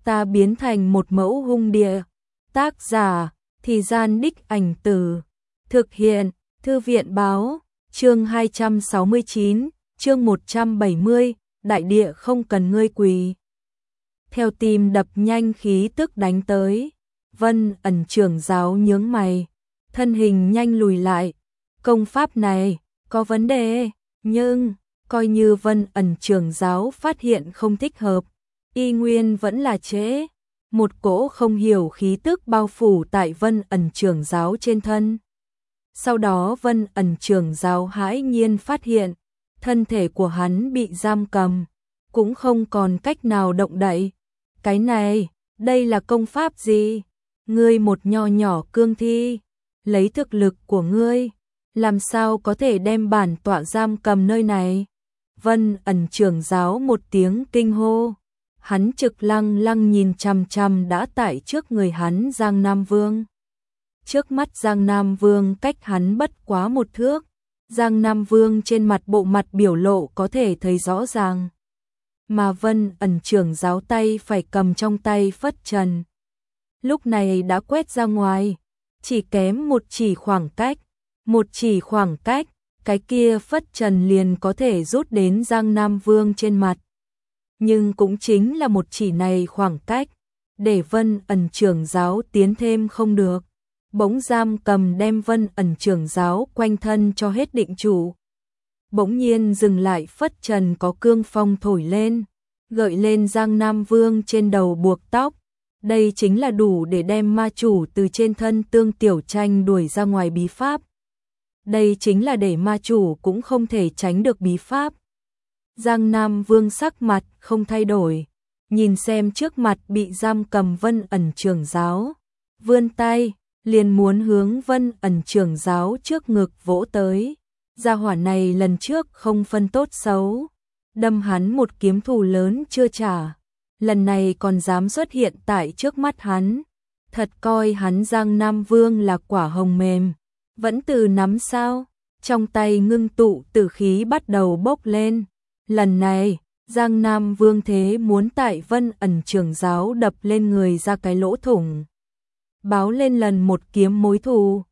ta biến thành một mẫu hung địa. Tác giả, Thì Gian Đích Ảnh Từ. Thực hiện, Thư viện báo, chương 269, chương 170, đại địa không cần ngươi quỳ. Theo tim đập nhanh khí tức đánh tới, Vân Ẩn trưởng giáo nhướng mày, thân hình nhanh lùi lại. Công pháp này có vấn đề, nhưng coi như Vân Ẩn trưởng giáo phát hiện không thích hợp, y nguyên vẫn là trễ. Một cỗ không hiểu khí tức bao phủ tại Vân Ẩn trưởng giáo trên thân. Sau đó Vân Ẩn trưởng giáo hãi nhiên phát hiện, thân thể của hắn bị giam cầm, cũng không còn cách nào động đậy. Cái này, đây là công pháp gì? Ngươi một nho nhỏ cương thi, lấy thực lực của ngươi, làm sao có thể đem bản tọa giam cầm nơi này? Vân Ẩn trưởng giáo một tiếng kinh hô, hắn trực lăng lăng nhìn chằm chằm đã tại trước người hắn Giang Nam Vương. Trước mắt Giang Nam Vương cách hắn bất quá một thước, Giang Nam Vương trên bộ mặt biểu lộ có thể thấy rõ ràng. Mà Vân Ẩn trưởng giáo tay phải cầm trong tay phất trần, lúc này đã quét ra ngoài, chỉ kém một chỉ khoảng cách, cái kia phất trần liền có thể rút đến Giang Nam Vương trên mặt. Nhưng cũng chính là một chỉ này khoảng cách, để Vân Ẩn trưởng giáo tiến thêm không được. Bỗng giam cầm đem Vân Ẩn trưởng giáo quanh thân cho hết định chủ. Bỗng nhiên dừng lại, phất trần có cương phong thổi lên, gợi lên Giang Nam Vương trên đầu buộc tóc. Đây chính là đủ để đem ma chủ từ trên thân Tương Tiểu Tranh đuổi ra ngoài bí pháp. Đây chính là để ma chủ cũng không thể tránh được bí pháp. Giang Nam Vương sắc mặt không thay đổi, nhìn xem trước mặt bị giam cầm Vân Ẩn trưởng giáo, vươn tay liền muốn hướng Vân Ẩn trưởng giáo trước ngực vỗ tới. Gia hỏa này lần trước không phân tốt xấu, đâm hắn một kiếm thù lớn chưa trả, lần này còn dám xuất hiện tại trước mắt hắn, thật coi hắn Giang Nam Vương là quả hồng mềm, vẫn từ nắm sao? Trong tay ngưng tụ tử khí bắt đầu bốc lên. Lần này, Giang Nam Vương thế muốn tại Vân Ẩn trưởng giáo đập lên người ra cái lỗ thủng, báo lên lần một kiếm mối thù.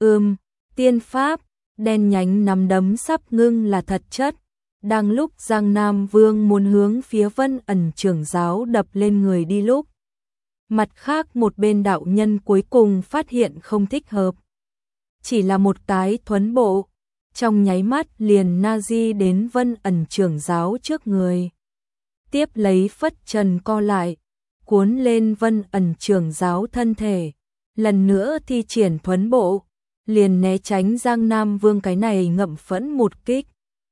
Tiên pháp, đen nhánh nắm đấm sắp ngưng là thật chất. Đang lúc Giang Nam Vương muốn hướng phía Vân Ẩn trưởng giáo đập lên người đi lúc, mặt khác một bên đạo nhân cuối cùng phát hiện không thích hợp. Chỉ là một cái thuấn bộ, trong nháy mắt liền Nazi đến Vân Ẩn trưởng giáo trước người. Tiếp lấy phất trần co lại, cuốn lên Vân Ẩn trưởng giáo thân thể, lần nữa thi triển thuấn bộ, liền né tránh Giang Nam Vương cái này ngậm phẫn một kích.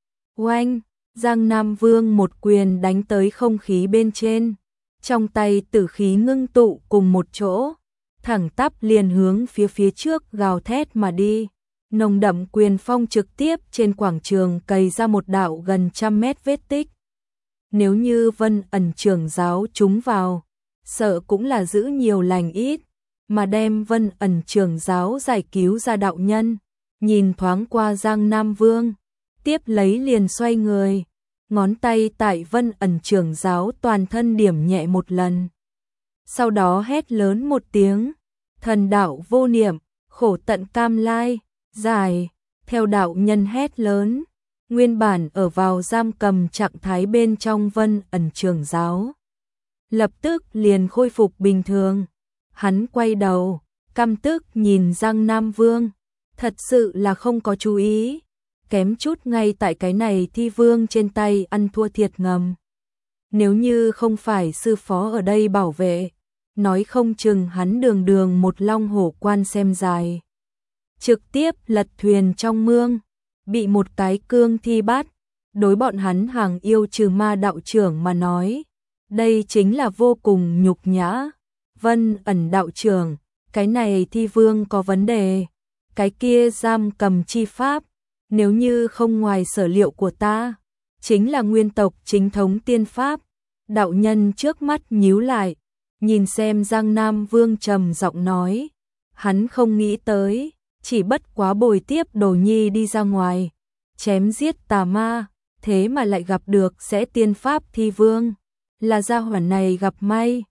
Oanh, Giang Nam Vương một quyền đánh tới không khí bên trên, trong tay tử khí ngưng tụ cùng một chỗ, thẳng tắp liền hướng phía trước gào thét mà đi. Nồng đậm quyền phong trực tiếp trên quảng trường cày ra một đạo gần 100 mét vết tích. Nếu như Vân Ẩn trưởng giáo trúng vào, sợ cũng là giữ nhiều lành ít, mà đem Vân Ẩn trưởng giáo giải cứu ra. Đạo nhân nhìn thoáng qua Giang Nam Vương, tiếp lấy liền xoay người, ngón tay tại Vân Ẩn trưởng giáo toàn thân điểm nhẹ một lần. Sau đó hét lớn một tiếng, thần đạo vô niệm, khổ tận cam lai, giải. Theo đạo nhân hét lớn, nguyên bản ở vào giam cầm trạng thái bên trong Vân Ẩn trưởng giáo lập tức liền khôi phục bình thường. Hắn quay đầu, căm tức nhìn Giang Nam Vương, thật sự là không có chú ý, kém chút ngay tại cái này thi vương trên tay ăn thua thiệt ngầm. Nếu như không phải sư phó ở đây bảo vệ, nói không chừng hắn đường đường một long hổ quan xem dài, trực tiếp lật thuyền trong mương, bị một cái cương thi bắt. Đối bọn hắn hàng yêu trừ ma đạo trưởng mà nói, đây chính là vô cùng nhục nhã. Vân Ẩn đạo trưởng, cái này thi vương có vấn đề, cái kia giam cầm chi pháp, nếu như không ngoài sở liệu của ta, chính là nguyên tộc chính thống tiên pháp. Đạo nhân trước mắt nhíu lại, nhìn xem Giang Nam Vương trầm giọng nói, hắn không nghĩ tới, chỉ bất quá bồi tiếp đồ nhi đi ra ngoài, chém giết tà ma, thế mà lại gặp được sẽ tiên pháp thi vương, là gia hỏa này gặp may.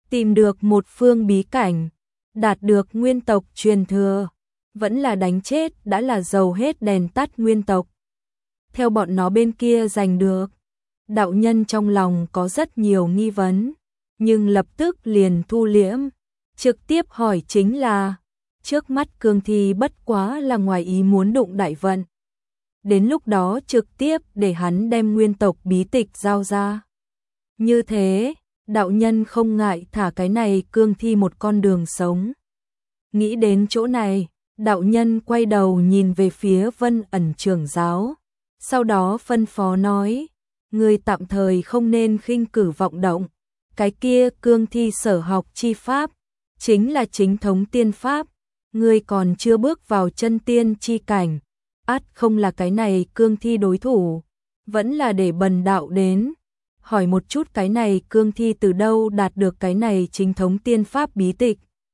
tìm được một phương bí cảnh, đạt được nguyên tộc truyền thừa, vẫn là đánh chết đã là dầu hết đèn tắt nguyên tộc. Theo bọn nó bên kia giành được, đạo nhân trong lòng có rất nhiều nghi vấn, nhưng lập tức liền thu liễm, trực tiếp hỏi chính là, trước mắt cương thi bất quá là ngoài ý muốn đụng đại vận. Đến lúc đó trực tiếp để hắn đem nguyên tộc bí tịch giao ra. Như thế, đạo nhân không ngại thả cái này cương thi một con đường sống. Nghĩ đến chỗ này, đạo nhân quay đầu nhìn về phía Vân Ẩn trưởng giáo, sau đó phân phó nói, người tạm thời không nên khinh cử vọng động, cái kia cương thi sở học chi pháp, chính là chính thống tiên pháp, người còn chưa bước vào chân tiên chi cảnh, ắt không là cái này cương thi đối thủ, vẫn là để bần đạo đến, hỏi một chút cái này cương thi từ đâu đạt được cái này chính thống tiên pháp bí tịch.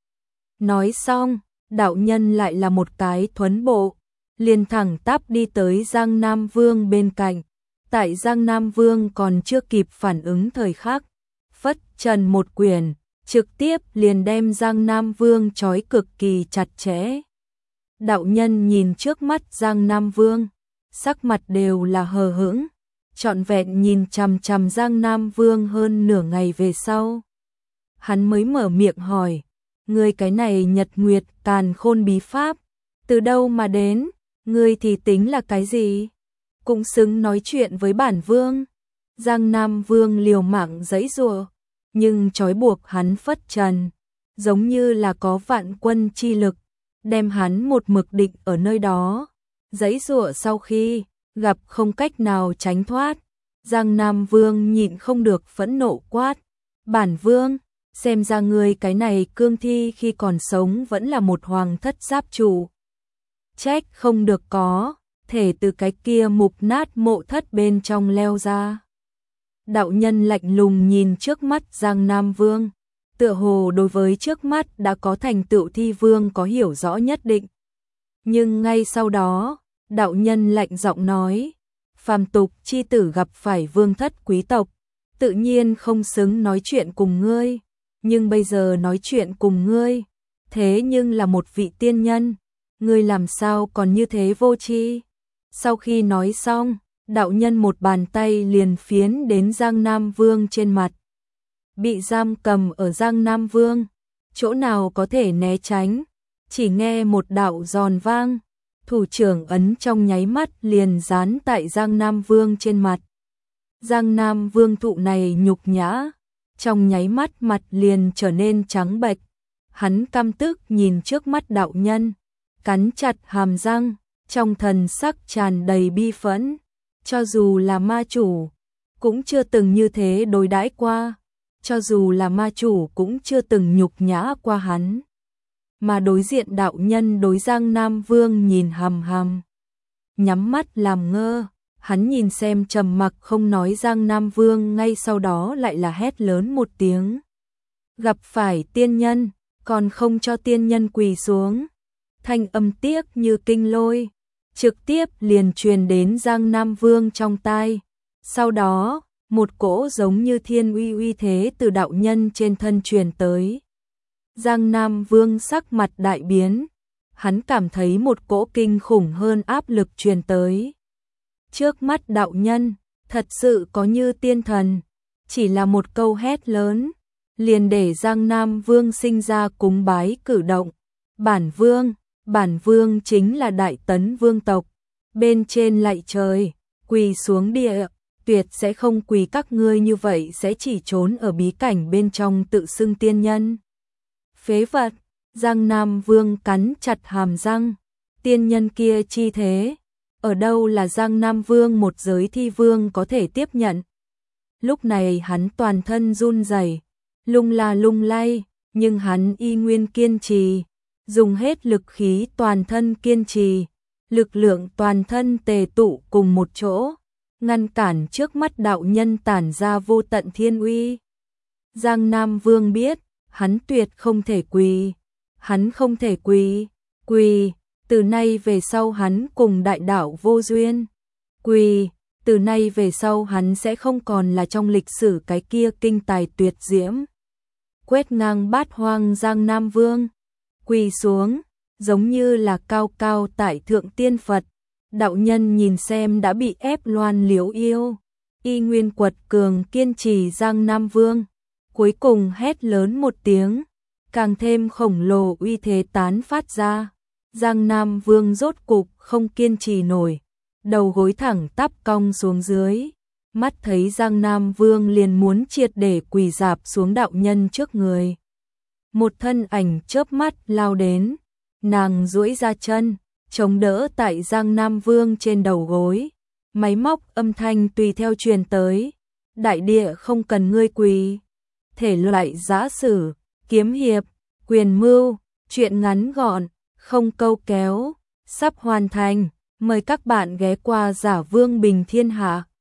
Nói xong, đạo nhân lại là một cái thuấn bộ, liền thẳng tắp đi tới Giang Nam Vương bên cạnh. Tại Giang Nam Vương còn chưa kịp phản ứng thời khắc, phất trần một quyền, trực tiếp liền đem Giang Nam Vương trói cực kỳ chặt chẽ. Đạo nhân nhìn trước mắt Giang Nam Vương, sắc mặt đều là hờ hững, trọn vẹn nhìn chằm chằm Giang Nam Vương hơn nửa ngày về sau. Hắn mới mở miệng hỏi, ngươi cái này Nhật Nguyệt Càn Khôn bí pháp, từ đâu mà đến, ngươi thì tính là cái gì? Cũng xứng nói chuyện với bản vương. Giang Nam Vương liều mạng giãy giụa, nhưng trói buộc hắn phất trần, giống như là có vạn quân chi lực, đem hắn một mực định ở nơi đó. Giãy giụa sau khi gặp không cách nào tránh thoát, Giang Nam Vương nhịn không được phẫn nộ quát, bản vương, xem ra người cái này cương thi khi còn sống vẫn là một hoàng thất giáp chủ. Trách không được có thể từ cái kia mục nát mộ thất bên trong leo ra. Đạo nhân lạnh lùng nhìn trước mắt Giang Nam Vương, tựa hồ đối với trước mắt đã có thành tựu thi vương có hiểu rõ nhất định. Nhưng ngay sau đó, đạo nhân lạnh giọng nói, phàm tục chi tử gặp phải vương thất quý tộc, tự nhiên không xứng nói chuyện cùng ngươi, nhưng bây giờ nói chuyện cùng ngươi, thế nhưng là một vị tiên nhân, ngươi làm sao còn như thế vô tri? Sau khi nói xong, đạo nhân một bàn tay liền phiến đến Giang Nam Vương trên mặt. Bị giam cầm ở Giang Nam Vương, chỗ nào có thể né tránh, chỉ nghe một đạo giòn vang, thủ trưởng ấn trong nháy mắt liền dán tại Giang Nam Vương trên mặt. Giang Nam Vương thụ này nhục nhã, trong nháy mắt mặt liền trở nên trắng bệch, hắn căm tức nhìn trước mắt đạo nhân, cắn chặt hàm răng, trong thần sắc tràn đầy bi phẫn, cho dù là ma chủ, cũng chưa từng như thế đối đãi qua, cho dù là ma chủ cũng chưa từng nhục nhã qua hắn. Mà đối diện đạo nhân đối Giang Nam Vương nhìn hằm hằm, nhắm mắt làm ngơ, hắn nhìn xem trầm mặc không nói Giang Nam Vương, ngay sau đó lại là hét lớn một tiếng. Gặp phải tiên nhân, còn không cho tiên nhân quỳ xuống. Thanh âm tiếc như kinh lôi, trực tiếp liền truyền đến Giang Nam Vương trong tai. Sau đó, một cỗ giống như thiên uy uy thế từ đạo nhân trên thân truyền tới. Giang Nam Vương sắc mặt đại biến, hắn cảm thấy một cỗ kinh khủng hơn áp lực truyền tới. Trước mắt đạo nhân, thật sự có như tiên thần, chỉ là một câu hét lớn, liền để Giang Nam Vương sinh ra cúng bái cử động. Bản vương chính là Đại Tấn Vương tộc, bên trên lạy trời, quỳ xuống địa, tuyệt sẽ không quỳ các ngươi như vậy, sẽ chỉ trốn ở bí cảnh bên trong tự xưng tiên nhân. Phế vật, Giang Nam Vương cắn chặt hàm răng, tiên nhân kia chi thế, ở đâu là Giang Nam Vương một giới thi vương có thể tiếp nhận. Lúc này hắn toàn thân run rẩy, lung la lung lay, nhưng hắn y nguyên kiên trì, dùng hết lực khí toàn thân kiên trì, lực lượng toàn thân tề tụ cùng một chỗ, ngăn cản trước mắt đạo nhân tản ra vô tận thiên uy. Giang Nam Vương biết, hắn tuyệt không thể quỳ, hắn không thể quỳ, từ nay về sau hắn cùng đại đạo vô duyên, quỳ, từ nay về sau hắn sẽ không còn là trong lịch sử cái kia kinh tài tuyệt diễm. quét ngang bát hoang Giang Nam Vương, quỳ xuống, giống như là cao cao tại thượng tiên Phật. Đạo nhân nhìn xem đã bị ép loan liếu yêu, y nguyên quật cường kiên trì Giang Nam Vương, cuối cùng hét lớn một tiếng, càng thêm khổng lồ uy thế tán phát ra. Giang Nam Vương rốt cục không kiên trì nổi, đầu gối thẳng tắp cong xuống dưới, mắt thấy Giang Nam Vương liền muốn triệt để quỳ rạp xuống đạo nhân trước người. Một thân ảnh chớp mắt lao đến, nàng duỗi ra chân, chống đỡ tại Giang Nam Vương trên đầu gối, máy móc âm thanh tùy theo truyền tới, đại địa không cần ngươi quỳ. Thể loại giã sử, kiếm hiệp, quyền mưu, truyện ngắn gọn, không câu kéo, sắp hoàn thành, mời các bạn ghé qua Giả Vương Bình Thiên Hạ.